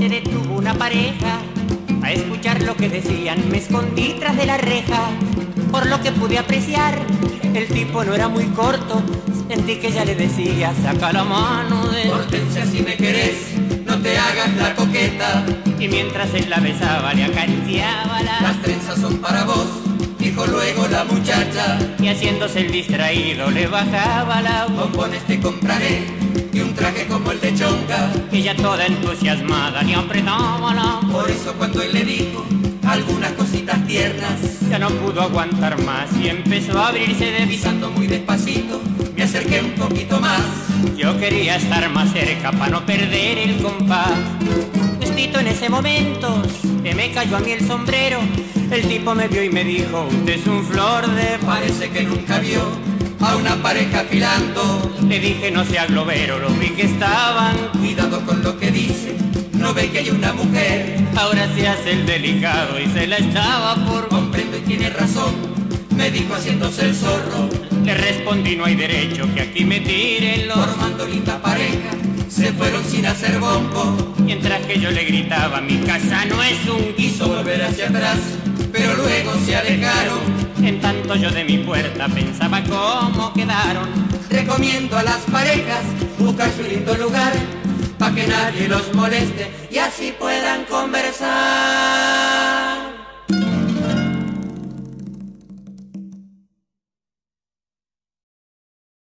detuvo una pareja a escuchar lo que decían. Me escondí tras de la reja, por lo que pude apreciar. El tipo no era muy corto, sentí que ella le decía: saca la mano de... Hortensia, si me querés, no te hagas la coqueta. Y mientras él la besaba, le acariciaba las trenzas son para vos, dijo luego la muchacha. Y haciéndose el distraído, le bajaba la voz. Bombones te compraré y un traje como el de Chonga. Ella toda entusiasmada le apretaba la voz. Por eso cuando él le dijo algunas cositas tiernas, ya no pudo aguantar más y empezó a abrirse de pisando muy despacito. Me acerqué un poquito más. Yo quería estar más cerca para no perder el compás. Justito en ese momento se me cayó a mí el sombrero. El tipo me vio y me dijo: usted es un flor de... Parece que nunca vio a una pareja afilando. Le dije: no sea globero, lo vi que estaban. Cuidado con lo que dice, no ve que hay una mujer. Ahora se hace el delicado y se la estaba por... Comprendo y tiene razón, me dijo haciéndose el zorro. Le respondí: no hay derecho que aquí me tiren los... Formando linda pareja, se fueron sin hacer bombo. Mientras que yo le gritaba: mi casa no es un... Quiso volver hacia atrás, pero luego se alejaron. En tanto yo de mi puerta pensaba cómo quedaron. Recomiendo a las parejas buscar su lindo lugar, pa' que nadie los moleste y así puedan conversar.